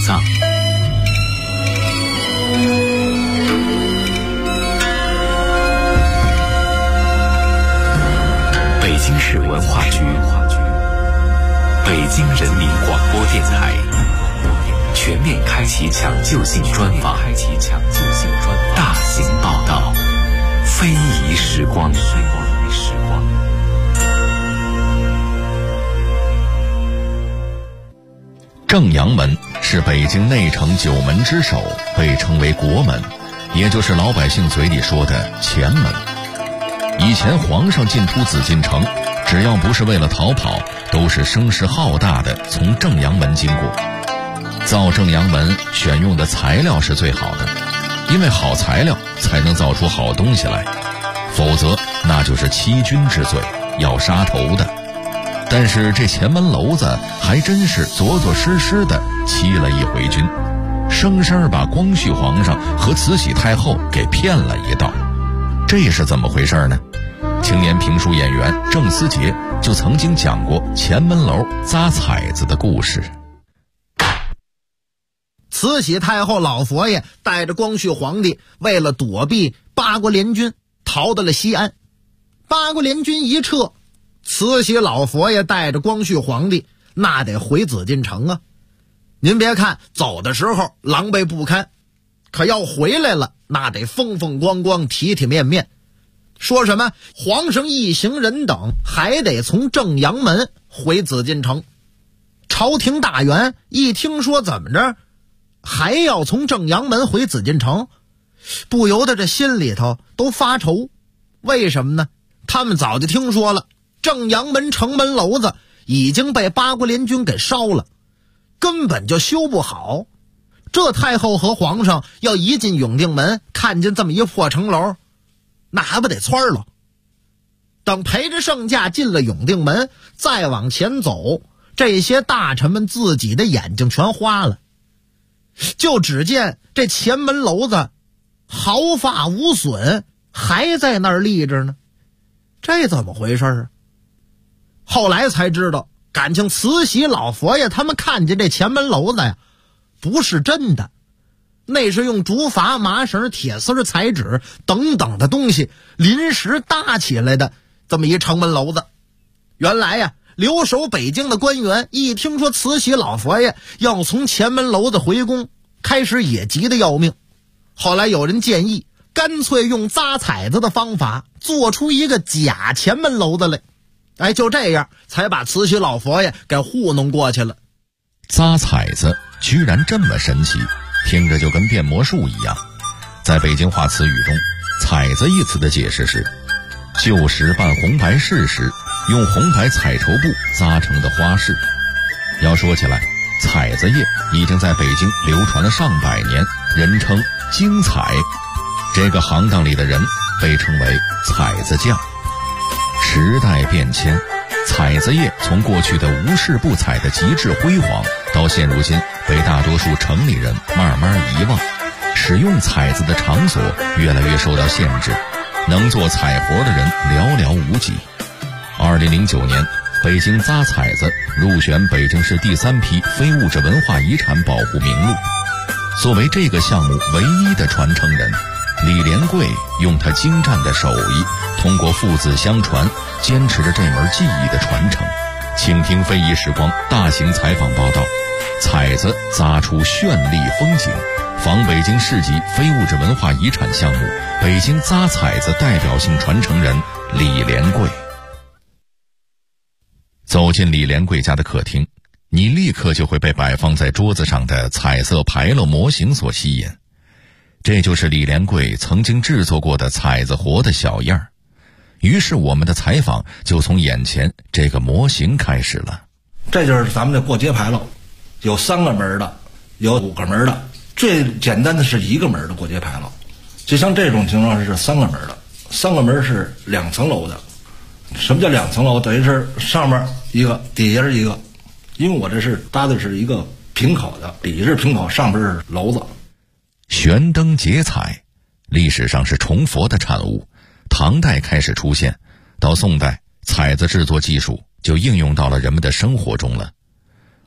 葬。北京市文化局、北京人民广播电台全面开启抢救性专访，大型报道，非遗时光。 正阳门是北京内城9门之首，被称为国门，也就是老百姓嘴里说的前门。以前皇上进出紫禁城，只要不是为了逃跑，都是声势浩大的从正阳门经过。造正阳门选用的材料是最好的，因为好材料才能造出好东西来，否则那就是欺君之罪，要杀头的。但是这前门楼子还真是着实实的欺了一回君，生生把光绪皇上和慈禧太后给骗了一道。这是怎么回事呢？青年评书演员郑思杰就曾经讲过前门楼扎彩子的故事。 慈禧太后老佛爷带着光绪皇帝，为了躲避八国联军，逃到了西安。八国联军一撤，慈禧老佛爷带着光绪皇帝那得回紫禁城啊。您别看走的时候狼狈不堪，可要回来了那得风风光光，体体面面。说什么皇上一行人等还得从正阳门回紫禁城。朝廷大员一听说怎么着还要从正阳门回紫禁城，不由得这心里头都发愁。为什么呢？他们早就听说了正阳门城门楼子已经被八国联军给烧了，根本就修不好。这太后和皇上要一进永定门，看见这么一破城楼，那还不得窜了。等陪着圣驾进了永定门，再往前走，这些大臣们自己的眼睛全花了。就只见这前门楼子毫发无损，还在那儿立着呢。这怎么回事啊？后来才知道，感情慈禧老佛爷他们看见这前门楼子呀，不是真的，那是用竹筏、麻绳、铁丝、彩纸等等的东西临时搭起来的这么一城门楼子。原来呀，留守北京的官员一听说慈禧老佛爷要从前门楼子回宫，开始也急得要命。后来有人建议，干脆用扎彩子的方法做出一个假前门楼子来。就这样才把慈禧老佛爷给糊弄过去了。 扎彩子居然这么神奇，听着就跟变魔术一样。在北京话词语中，彩子一词的解释是旧时办红白事时用红白彩绸布扎成的花饰。要说起来，彩子业已经在北京流传了上百年，人称京彩。这个行当里的人被称为彩子匠。时代变迁，彩子业从过去的无事不彩的极致辉煌，到现如今被大多数城里人慢慢遗忘，使用彩子的场所越来越受到限制，能做彩活的人寥寥无几。2009年，北京扎彩子入选北京市第3批非物质文化遗产保护名录。作为这个项目唯一的传承人，李连贵用他精湛的手艺，通过父子相传，坚持着这门技艺的传承。请听非遗时光大型采访报道，彩子扎出绚丽风景，访北京市级非物质文化遗产项目北京扎彩子代表性传承人李连贵。走进李连贵家的客厅，你立刻就会被摆放在桌子上的彩色牌楼模型所吸引。这就是李连贵曾经制作过的彩子活的小样儿。于是我们的采访就从眼前这个模型开始了。 这就是咱们的过街牌楼，有3个门的，有5个门的，最简单的是1个门的过街牌楼。就像这种情况是3个门的，3个门是2层楼的。什么叫2层楼？等于是上面一个，底下是一个。因为我这是搭的是一个平口的，底下是平口，上边是楼子。 悬灯结彩，历史上是崇佛的产物，唐代开始出现，到宋代，彩子制作技术就应用到了人们的生活中了。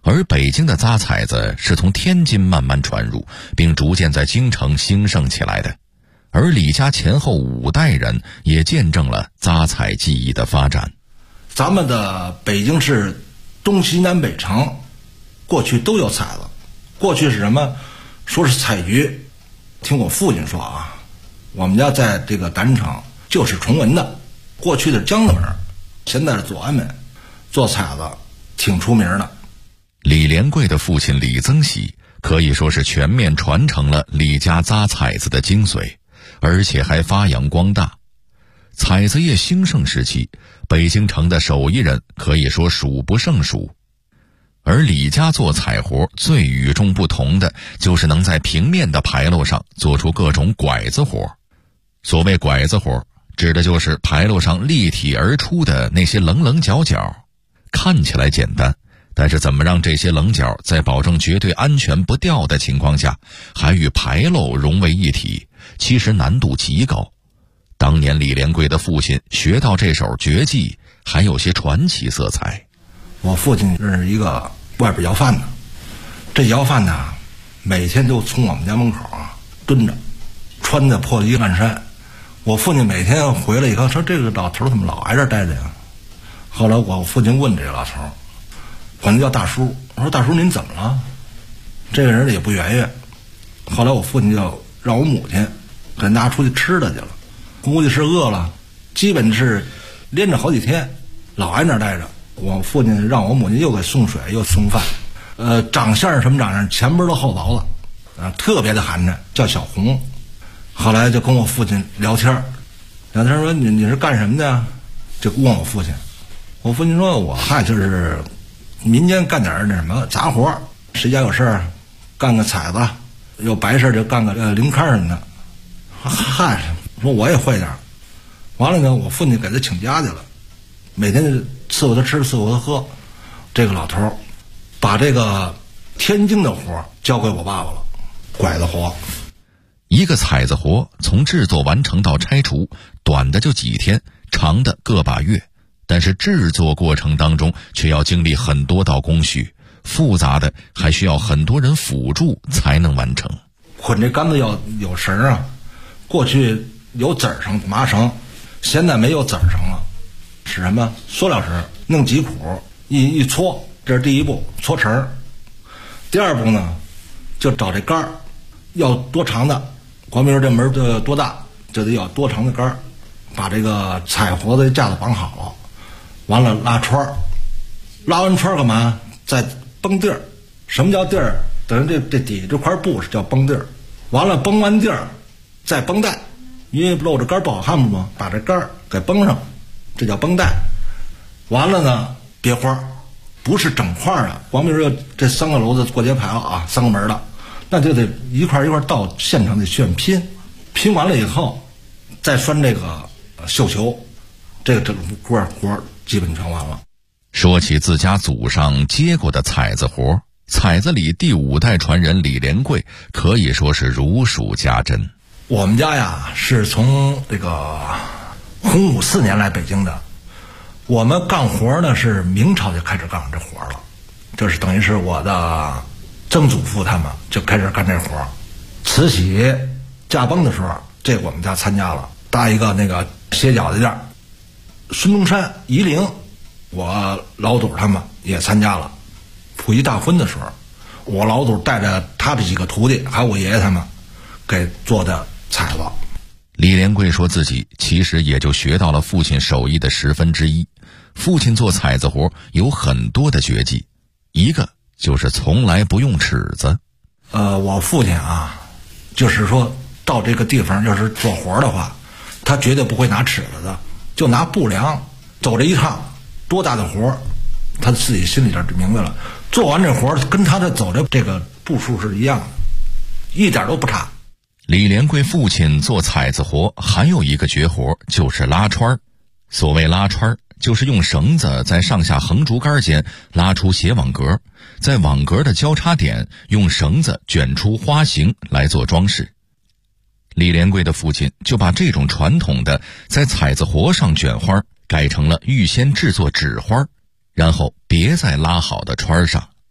而北京的扎彩子是从天津慢慢传入，并逐渐在京城兴盛起来的。而李家前后5代人也见证了扎彩技艺的发展。 咱们的北京市东西南北城过去都有彩子，过去是什么？说是彩局。听我父亲说啊，我们家在这个单城就是崇文的，过去的江子门，现在是左安门，做彩子挺出名的。 李连贵的父亲李增喜可以说是全面传承了李家扎彩子的精髓，而且还发扬光大。彩子业兴盛时期，北京城的手艺人可以说数不胜数。而李家做彩活最与众不同的，就是能在平面的牌楼上做出各种拐子活。所谓拐子活，指的就是牌楼上立体而出的那些棱棱角角。看起来简单，但是怎么让这些棱角在保证绝对安全不掉的情况下，还与牌楼融为一体，其实难度极高。当年李连贵的父亲学到这手绝技，还有些传奇色彩。 我父亲认识一个外边要饭的，这要饭的每天都从我们家门口蹲着，穿的破衣烂衫。我父亲每天回来以后说，这个老头怎么老挨这待着呀？后来我父亲问这个老头，管他叫大叔，我说大叔您怎么了？这个人也不圆圆。后来我父亲就让我母亲给拿出去吃的去了，估计是饿了，基本是连着好几天老挨那待着。我父亲让我母亲又给送水又送饭，长相是什么长相？前边都后脖子，特别的寒碜，叫小红。后来就跟我父亲聊天说你是干什么的呀？就问我父亲。我父亲说我就是民间干点那什么杂活，谁家有事儿干个彩子，有白事就干个零刊什么的。说我也会点。完了呢，我父亲给他请假去了，每天伺候他吃伺候他喝。这个老头把这个天津的活交给我爸爸了，拐子活。 一个彩子活从制作完成到拆除，短的就几天，长的个把月，但是制作过程当中却要经历很多道工序，复杂的还需要很多人辅助才能完成。 捆这杆子要有绳啊，过去有籽绳麻绳，现在没有籽绳了，是什么塑料绳，弄几苦一搓，这是第一步，搓绳。第二步呢，就找这杆儿要多长的，光明这门多大，就得要多长的杆儿，把这个彩活的架子绑好了，完了拉串儿，拉完串儿干嘛？再绷地儿。什么叫地儿？等于这底下这块布是叫绷地儿。完了绷完地儿，再绷带，因为露着杆儿不好看嘛，把这杆儿给绷上，这叫绷带。完了呢，别花，不是整块的。光明说这3个楼子过街牌啊，3个门的，那就得一块一块到现场得炫拼，拼完了以后再拴这个绣球，这个整个活基本全完了。 说起自家祖上接过的彩子活，彩子里第5代传人李连贵可以说是如数家珍。 我们家呀是从这个洪武4年来北京的，我们干活呢是明朝就开始干这活了，就是等于是我的曾祖父他们就开始干这活。慈禧驾崩的时候，这我们家参加了，搭一个那个歇脚的地儿。孙中山夷陵，我老祖他们也参加了。溥仪大婚的时候，我老祖带着他的几个徒弟还有我爷爷他们给做的彩子。 李连贵说自己其实也就学到了父亲手艺的1/10。父亲做彩子活有很多的绝技，一个就是从来不用尺子。 我父亲啊，就是说到这个地方要是做活的话，他绝对不会拿尺子的，就拿布量走这一趟，多大的活他自己心里边就明白了。做完这活跟他的走的这个步数是一样的，一点都不差。 李连贵父亲做彩子活还有一个绝活，就是拉串儿。所谓拉串儿，就是用绳子在上下横竹竿间拉出斜网格，在网格的交叉点用绳子卷出花形来做装饰。李连贵的父亲就把这种传统的在彩子活上卷花改成了预先制作纸花，然后别在拉好的串上。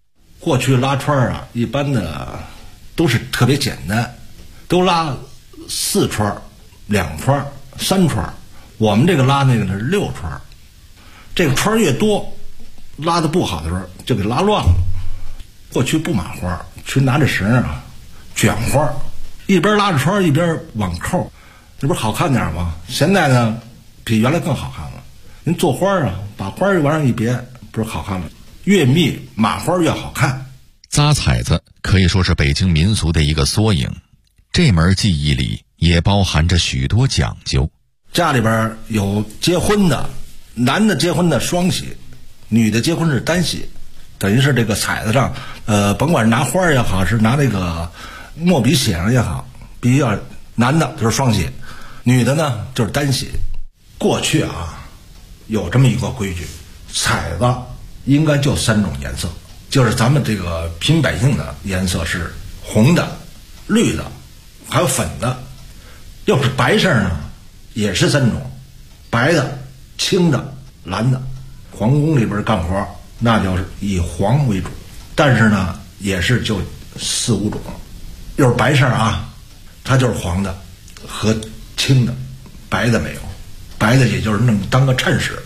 过去拉串啊，一般的都是特别简单，都拉4串、2串、3串。我们这个拉那个是6串，这个串越多，拉的不好的时候就给拉乱了。过去不码花，去拿着绳啊卷花，一边拉着串一边网扣，这不是好看点吗？现在呢比原来更好看了。您做花啊，把花往上一别，不是好看了？越密码花越好看。 扎彩子可以说是北京民俗的一个缩影，这门技艺里也包含着许多讲究。 家里边有结婚的，男的结婚的双喜，女的结婚是单喜，等于是这个彩子上，甭管是拿花也好，是拿那个墨笔写上也好，必须要男的就是双喜，女的呢就是单喜。过去啊，有这么一个规矩，彩子应该就3种颜色，就是咱们这个平百姓的颜色是红的、绿的，还有粉的。要是白色呢，也是3种，白的、青的、蓝的。皇宫里边干活，那就是以黄为主，但是呢，也是就4、5种。要是白色啊，它就是黄的和青的，白的没有，白的也就是弄当个衬饰。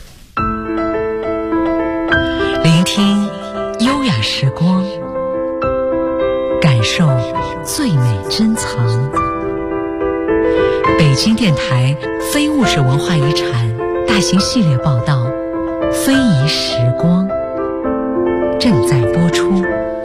聆听优雅时光，感受最美珍藏。北京电台非物质文化遗产大型系列报道《非遗时光》正在播出。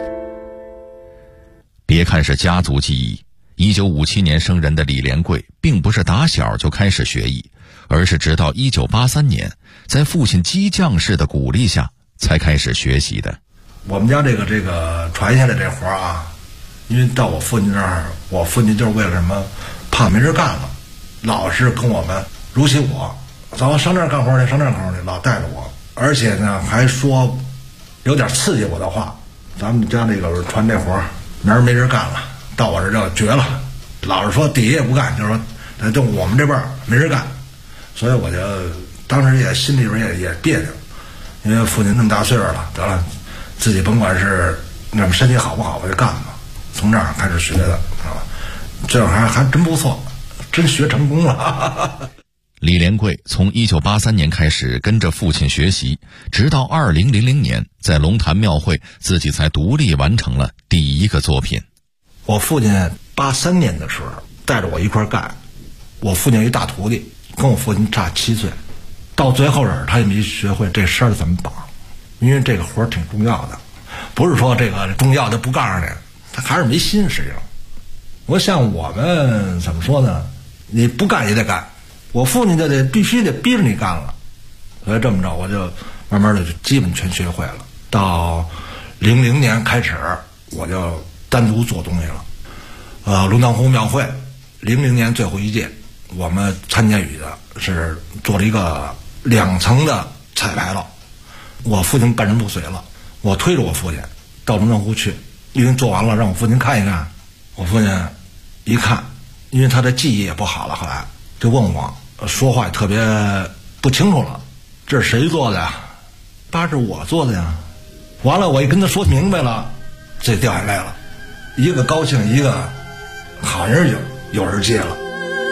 别看是家族技艺，1957年生人的李连贵并不是打小就开始学艺，而是直到1983年，在父亲激将式的鼓励下才开始学习的。 我们家这个传下来这活啊，因为到我父亲那儿，我父亲就是为了什么，怕没人干了，老是跟我们如其我，咱上这儿干活去，上这儿干活去，老带着我，而且呢还说有点刺激我的话，咱们家这个传这活，明儿没人干了，到我这儿就绝了，老是说底下也不干，就是说就我们这边没人干，所以我就当时也心里边也别扭，因为父亲那么大岁数了，得了，自己甭管是那么身体好不好，我就干吧，从这儿开始学的，知道吧？这还真不错，真学成功了。 李连贵从1983年开始跟着父亲学习，直到2000年在龙潭庙会自己才独立完成了第一个作品。 我父亲83年的时候带着我一块干，我父亲有一大徒弟，跟我父亲差7岁，到最后他也没学会这绳怎么绑，因为这个活挺重要的，不是说这个重要的不告诉你，他还是没心实际上。我像我们怎么说呢，你不干也得干，我父亲就必须得逼着你干了，所以这么着我就慢慢的就基本全学会了。到00年开始我就单独做东西了。龙潭湖庙会00年最后一届，我们参加语的是做了一个2层的彩排了。我父亲半身不遂了，我推着我父亲到龙潭湖去，因为做完了让我父亲看一看。我父亲一看，因为他的记忆也不好了，后来就问我，说话也特别不清楚了，这是谁做的呀？爸，是我做的呀。完了我一跟他说明白了，这掉眼泪了，一个高兴，一个好像有人接了。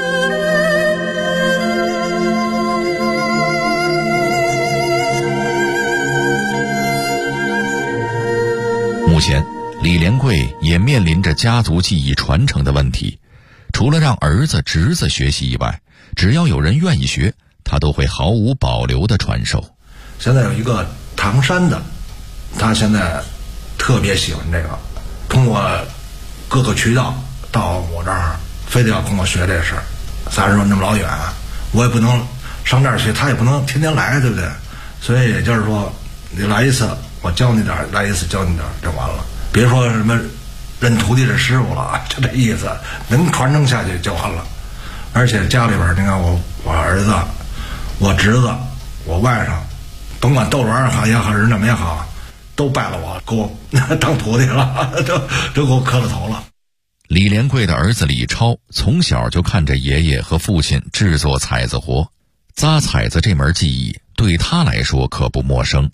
目前李连贵也面临着家族技艺传承的问题，除了让儿子侄子学习以外，只要有人愿意学，他都会毫无保留的传授。 现在有一个唐山的，他现在特别喜欢这个，通过各个渠道到我这儿，非得要跟我学这事儿。咱说那么老远，我也不能上这儿去，他也不能天天来，对不对？所以也就是说，你来一次我教你点，来一次教你点，就完了。别说什么认徒弟是师傅了，就这意思，能传承下去就完了。而且家里边，你看我儿子、我侄子、我外甥，甭管窦文也好也好，人怎么也好，都拜了我，给我当徒弟了，都给我磕了头了。 李连贵的儿子李超从小就看着爷爷和父亲制作彩子活，扎彩子这门技艺对他来说可不陌生。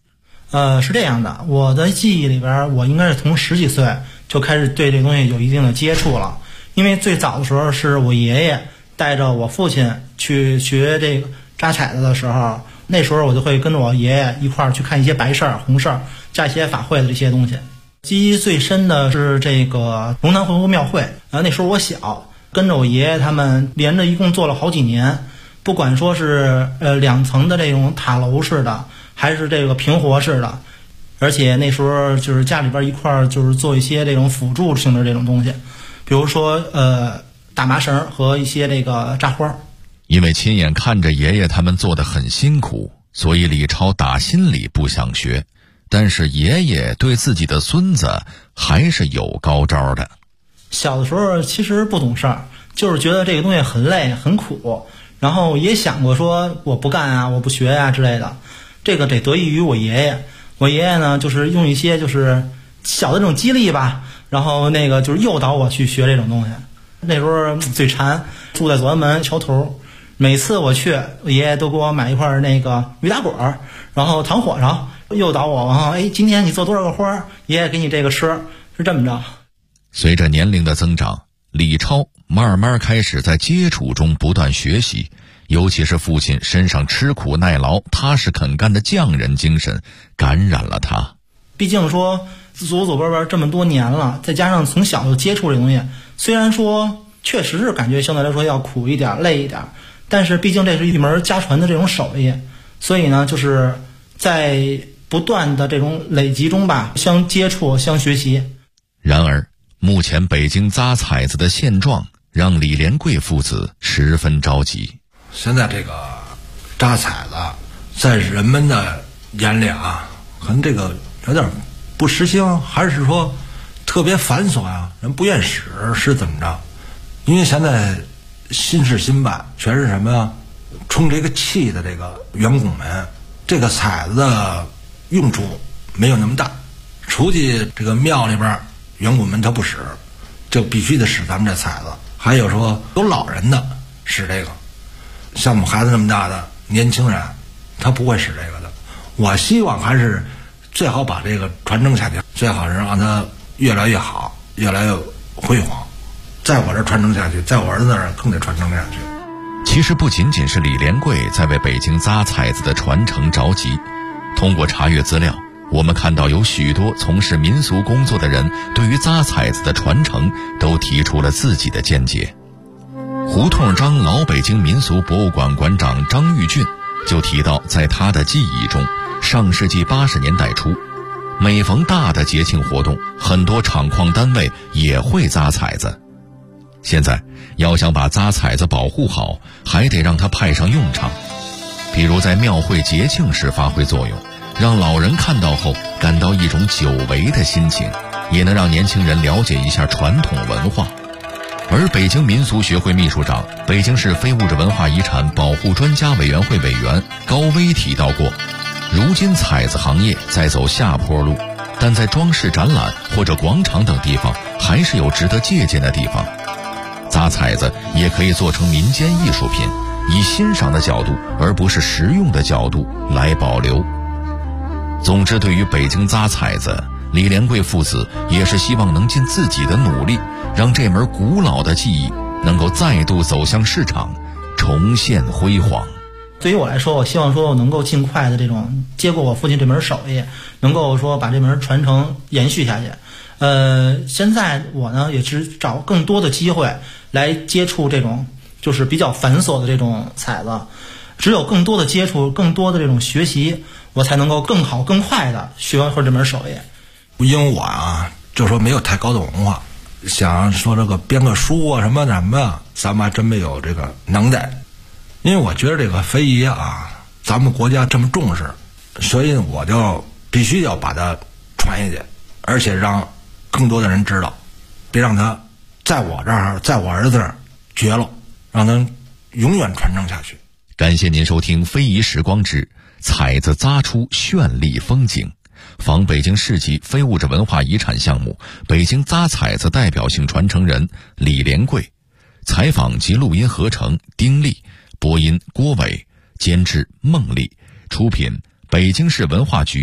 是这样的，我的记忆里边，我应该是从10几岁就开始对这个东西有一定的接触了。因为最早的时候是我爷爷带着我父亲去学这个扎彩子的时候，那时候我就会跟着我爷爷一块儿去看一些白事儿、红事儿，加一些法会的这些东西。记忆最深的是这个龙潭回湖庙会，那时候我小，跟着我爷爷他们连着一共做了好几年，不管说是2层的这种塔楼式的，还是这个平活式的，而且那时候就是家里边一块儿就是做一些这种辅助性的这种东西，比如说打麻绳和一些这个扎花。 因为亲眼看着爷爷他们做得很辛苦，所以李超打心里不想学，但是爷爷对自己的孙子还是有高招的。 小的时候其实不懂事儿，就是觉得这个东西很累很苦，然后也想过说我不干啊，我不学啊之类的。这个得得益于我爷爷，我爷爷呢就是用一些就是小的这种激励吧，然后那个就是诱导我去学这种东西。那时候嘴馋，住在左安门桥头，每次我去，我爷爷都给我买一块那个鱼打滚，然后糖火烧，诱导我，然后今天你做多少个花，爷爷给你这个吃，是这么着。 随着年龄的增长，李超慢慢开始在接触中不断学习，尤其是父亲身上吃苦耐劳、踏实肯干的匠人精神感染了他。 毕竟说祖祖辈辈这么多年了，再加上从小就接触这东西，虽然说确实是感觉相对来说要苦一点、累一点，但是毕竟这是一门家传的这种手艺，所以呢，就是在不断的这种累积中吧，相接触、相学习。 然而，目前北京扎彩子的现状让李连贵父子十分着急。 现在这个扎彩子，在人们的眼里啊，可能这个有点不时兴，还是说特别繁琐啊，人不愿使是怎么着？因为现在新事新办，全是什么呀？充这个气的这个员工们，这个彩子的用处没有那么大。出去这个庙里边，员工们他不使，就必须得使咱们这彩子。还有说有老人的使这个，像我们孩子那么大的年轻人，他不会使这个的。我希望还是最好把这个传承下去，最好是让它越来越好，越来越辉煌。在我这传承下去，在我儿子那儿更得传承下去。 其实不仅仅是李连贵在为北京扎彩子的传承着急，通过查阅资料，我们看到有许多从事民俗工作的人对于扎彩子的传承都提出了自己的见解。胡同张老北京民俗博物馆馆长张玉俊就提到，在他的记忆中，上世纪80年代初，每逢大的节庆活动，很多厂矿单位也会扎彩子。现在要想把扎彩子保护好，还得让它派上用场，比如在庙会节庆时发挥作用，让老人看到后感到一种久违的心情，也能让年轻人了解一下传统文化。而北京民俗学会秘书长、北京市非物质文化遗产保护专家委员会委员高威提到过，如今彩子行业在走下坡路，但在装饰展览或者广场等地方还是有值得借鉴的地方。扎彩子也可以做成民间艺术品，以欣赏的角度而不是实用的角度来保留。总之，对于北京扎彩子，李连贵父子也是希望能尽自己的努力，让这门古老的技艺能够再度走向市场，重现辉煌。 对于我来说，我希望说我能够尽快的这种接过我父亲这门手艺，能够说把这门传承延续下去。现在我呢也是找更多的机会来接触这种就是比较繁琐的这种彩子，只有更多的接触，更多的这种学习，我才能够更好更快的学完这门手艺。 因为我啊就说没有太高的文化，想说这个编个书啊什么的，咱们还真没有这个能耐。因为我觉得这个非遗啊，咱们国家这么重视，所以我就必须要把它传下去，而且让更多的人知道，别让它在我这儿，在我儿子这儿绝了，让它永远传承下去。 感谢您收听《非遗时光之彩子扎出绚丽风景》，访北京市级非物质文化遗产项目北京扎彩子代表性传承人李连贵，采访及录音合成丁力，播音郭伟，监制孟丽，出品北京市文化局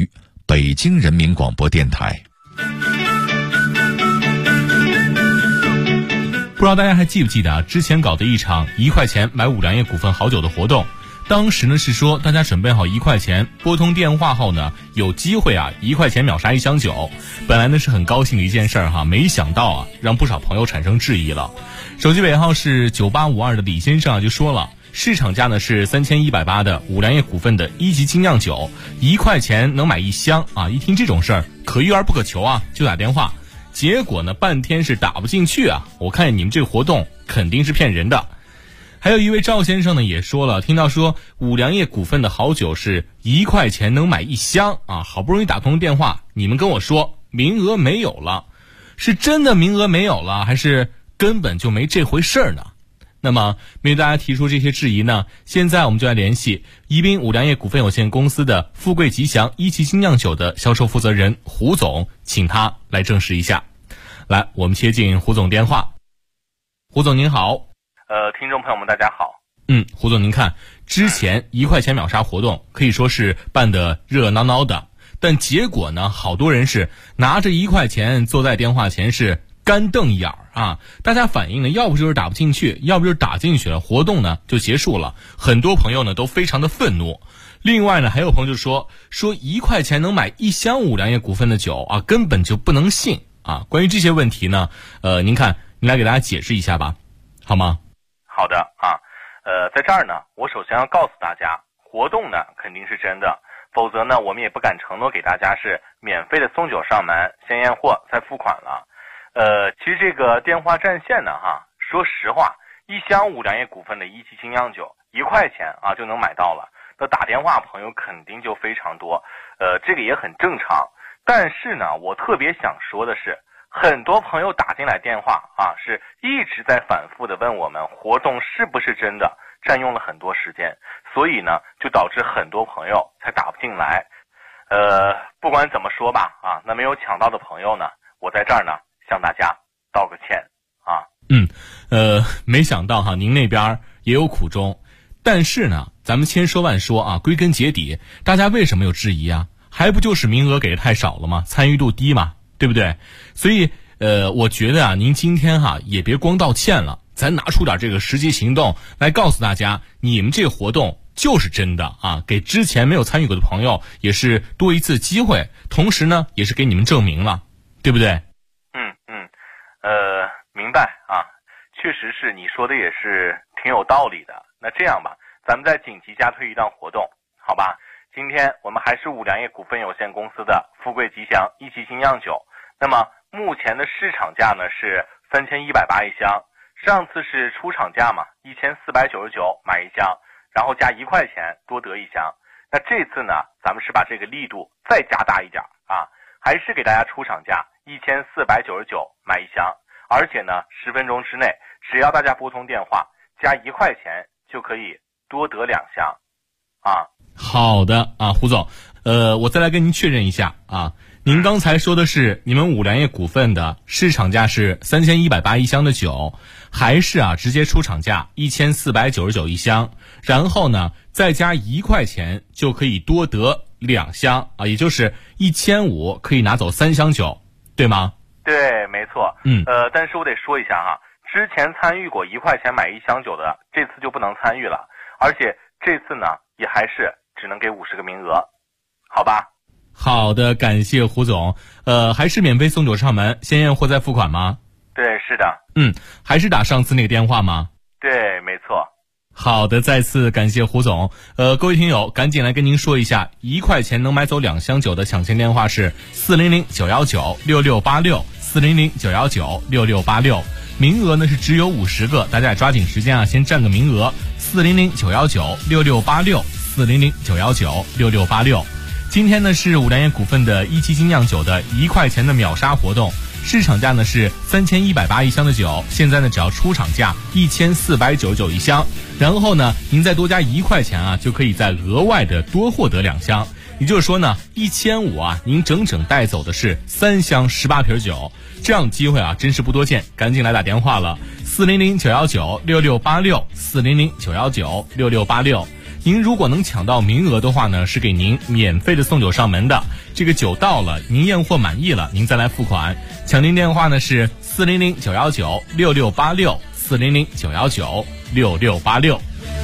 北京人民广播电台。 不知道大家还记不记得之前搞的一场1块钱买五粮液股份好酒的活动，当时呢是说大家准备好1块钱，拨通电话后呢有机会1块钱秒杀1箱酒。本来呢是很高兴的一件事儿没想到让不少朋友产生质疑了。手机尾号是9852的李先生就说了，市场价呢是3180的五粮液股份的1级精酿酒，1块钱能买1箱一听这种事儿可遇而不可求就打电话。结果呢半天是打不进去我看你们这个活动肯定是骗人的。还有一位赵先生呢也说了，听到说五粮液股份的好酒是1块钱能买1箱好不容易打通电话，你们跟我说名额没有了，是真的名额没有了，还是根本就没这回事儿呢？那么面对大家提出这些质疑呢，现在我们就来联系宜宾五粮液股份有限公司的富贵吉祥1级精酿酒的销售负责人胡总，请他来证实一下。来，我们接进胡总电话。胡总您好。 听众朋友们大家好。 胡总您看，之前1块钱秒杀活动可以说是办得热闹闹的，但结果呢，好多人是拿着1块钱坐在电话前是干瞪眼儿大家反映呢，要不就是打不进去，要不就是打进去了，活动呢就结束了。很多朋友呢都非常的愤怒。另外呢，还有朋友就说1块钱能买1箱五粮液股份的酒根本就不能信关于这些问题呢，您看，您来给大家解释一下吧，好吗？ 好的在这儿呢，我首先要告诉大家，活动呢肯定是真的，否则呢我们也不敢承诺给大家是免费的送酒上门，先验货再付款了。其实这个电话占线呢说实话，1箱五粮液股份的1级精酿酒1块钱就能买到了，那打电话朋友肯定就非常多，这个也很正常。但是呢，我特别想说的是，很多朋友打进来电话是一直在反复的问我们活动是不是真的，占用了很多时间，所以呢就导致很多朋友才打不进来。不管怎么说吧那没有抢到的朋友呢，我在这儿呢向大家道个歉没想到您那边也有苦衷。但是呢，咱们千说万说归根结底，大家为什么有质疑还不就是名额给的太少了吗？参与度低嘛，对不对？所以我觉得您今天也别光道歉了，咱拿出点这个实际行动来告诉大家，你们这个活动就是真的给之前没有参与过的朋友也是多一次机会，同时呢也是给你们证明了，对不对？ 明白确实是你说的也是挺有道理的。那这样吧，咱们再紧急加推一档活动，好吧？今天我们还是五粮液股份有限公司的富贵吉祥1级精酿酒，那么目前的市场价呢是3180一箱，上次是出厂价嘛，1499买1箱，然后加1块钱多得1箱。那这次呢，咱们是把这个力度再加大一点还是给大家出厂价1499买1箱，而且呢10分钟之内，只要大家拨通电话加1块钱就可以多得2箱好的胡总，我再来跟您确认一下您刚才说的是你们五粮液股份的市场价是3180一箱的酒，还是直接出厂价1499一箱，然后呢再加1块钱就可以多得2箱也就是1500可以拿走3箱酒，对吗？ 对，没错。但是我得说一下之前参与过1块钱买1箱酒的，这次就不能参与了，而且这次呢也还是只能给50个名额，好吧？ 好的，感谢胡总。还是免费送酒上门，先验货再付款吗？ 对，是的。 还是打上次那个电话吗？ 对，没错。 好的，再次感谢胡总。各位听友，赶紧来跟您说一下，1块钱能买走2箱酒的抢先电话是400-919-6686，400-919-6686。名额呢是只有50个，大家也抓紧时间先占个名额。400-919-6686，400-919-6686。今天呢是五粮液股份的1级精酿酒的1块钱的秒杀活动，市场价呢是3180一箱的酒，现在呢只要出厂价1499一箱，然后呢您再多加1块钱就可以再额外的多获得2箱，也就是说呢1500您整整带走的是3箱18瓶酒，这样的机会真是不多见，赶紧来打电话了，400-919-6686，400-919-6686。 您如果能抢到名额的话呢，是给您免费的送酒上门的。这个酒到了，您验货满意了，您再来付款。抢订电话呢是400-919-6686，400-919-6686。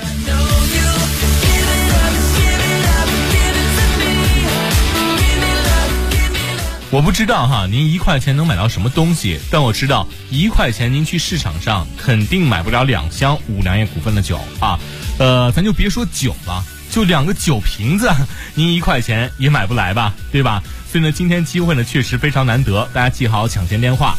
我不知道哈，您1块钱能买到什么东西，但我知道1块钱您去市场上肯定买不了2箱五粮液股份的酒啊。咱就别说酒了，就2个酒瓶子，您1块钱也买不来吧，对吧？所以呢，今天机会呢确实非常难得，大家记好抢先电话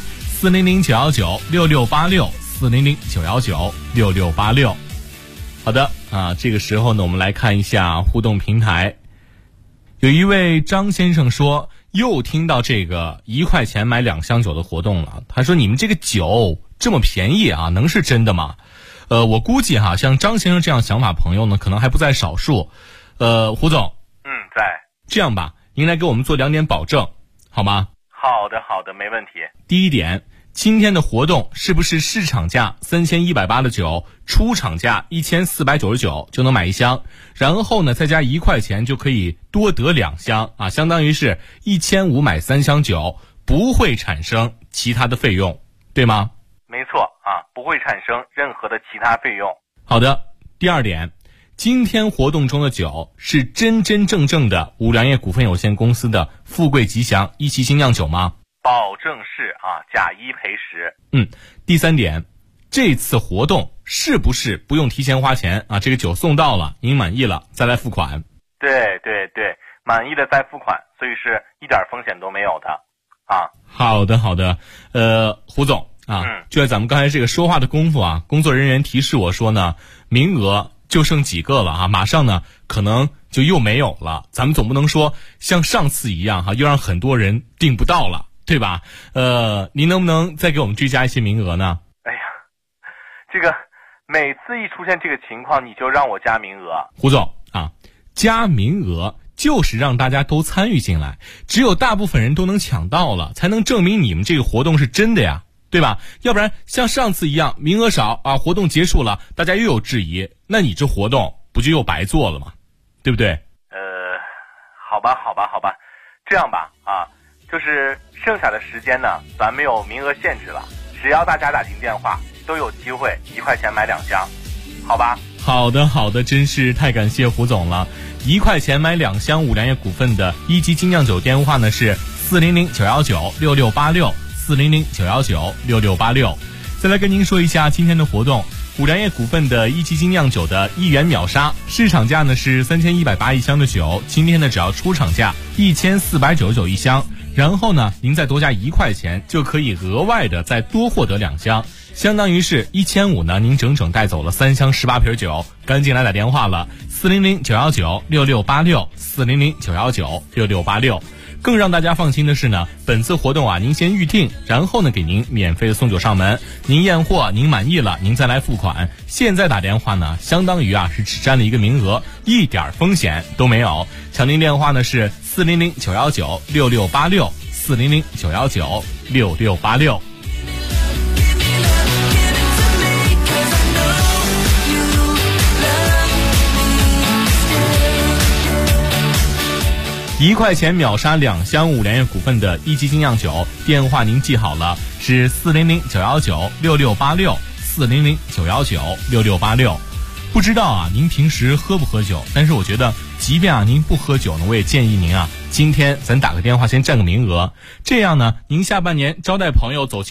：400-919-6686，400-919-6686。好的啊，这个时候呢，我们来看一下互动平台。有一位张先生说，又听到这个1块钱买2箱酒的活动了。他说，你们这个酒这么便宜啊，能是真的吗？我估计哈，像张先生这样想法朋友呢，可能还不在少数。胡总， 在。 这样吧，您来给我们做2点保证，好吗？ 好的，没问题。 第一点，今天的活动是不是市场价3180的酒，出厂价1499就能买1箱，然后呢再加1块钱就可以多得2箱啊，相当于是1500买3箱酒，不会产生其他的费用，对吗？ 没错啊，不会产生任何的其他费用。 好的，第二点，今天活动中的酒是真真正正的五粮液股份有限公司的富贵吉祥一期精酿酒吗？ 保证是啊，假一赔十。 第三点，这次活动是不是不用提前花钱啊？这个酒送到了，您满意了再来付款。 对，满意的再付款，所以是一点风险都没有的啊。 好的，胡总啊，就在咱们刚才这个说话的功夫啊，工作人员提示我说呢，名额就剩几个了啊，马上呢可能就又没有了。咱们总不能说像上次一样哈，又让很多人订不到了，对吧？您能不能再给我们追加一些名额呢？ 哎呀，这个每次一出现这个情况，你就让我加名额。 胡总啊，加名额就是让大家都参与进来，只有大部分人都能抢到了，才能证明你们这个活动是真的呀，对吧？要不然像上次一样名额少啊，活动结束了大家又有质疑，那你这活动不就又白做了吗？对不对？ 好吧，这样吧啊，就是剩下的时间呢，咱没有名额限制了，只要大家打进电话都有机会1块钱买2箱，好吧？ 好的，真是太感谢胡总了。1块钱买2箱五粮液股份的一级精酿酒电话呢是400-919-6686，400-919-6686。再来跟您说一下今天的活动，五粮液股份的一级精酿酒的1元秒杀，市场价呢是31801箱的酒，今天呢只要出厂价14991箱，然后呢您再多加1块钱就可以额外的再多获得2箱，相当于是1500呢，您整整带走了3箱18瓶酒。赶紧来打电话了，400-919-6686，400-919-6686。更让大家放心的是呢，本次活动啊，您先预定，然后呢给您免费的送酒上门，您验货您满意了，您再来付款。现在打电话呢，相当于啊是只占了1个名额，一点风险都没有。抢订电话呢是400-919-6686，400-919-6686。1块钱秒杀2箱五粮液股份的一级精酿酒，电话您记好了，是400-919-6686，400-919-6686。不知道啊，您平时喝不喝酒？但是我觉得，即便啊您不喝酒呢，我也建议您啊，今天咱打个电话先占个名额，这样呢，您下半年招待朋友走亲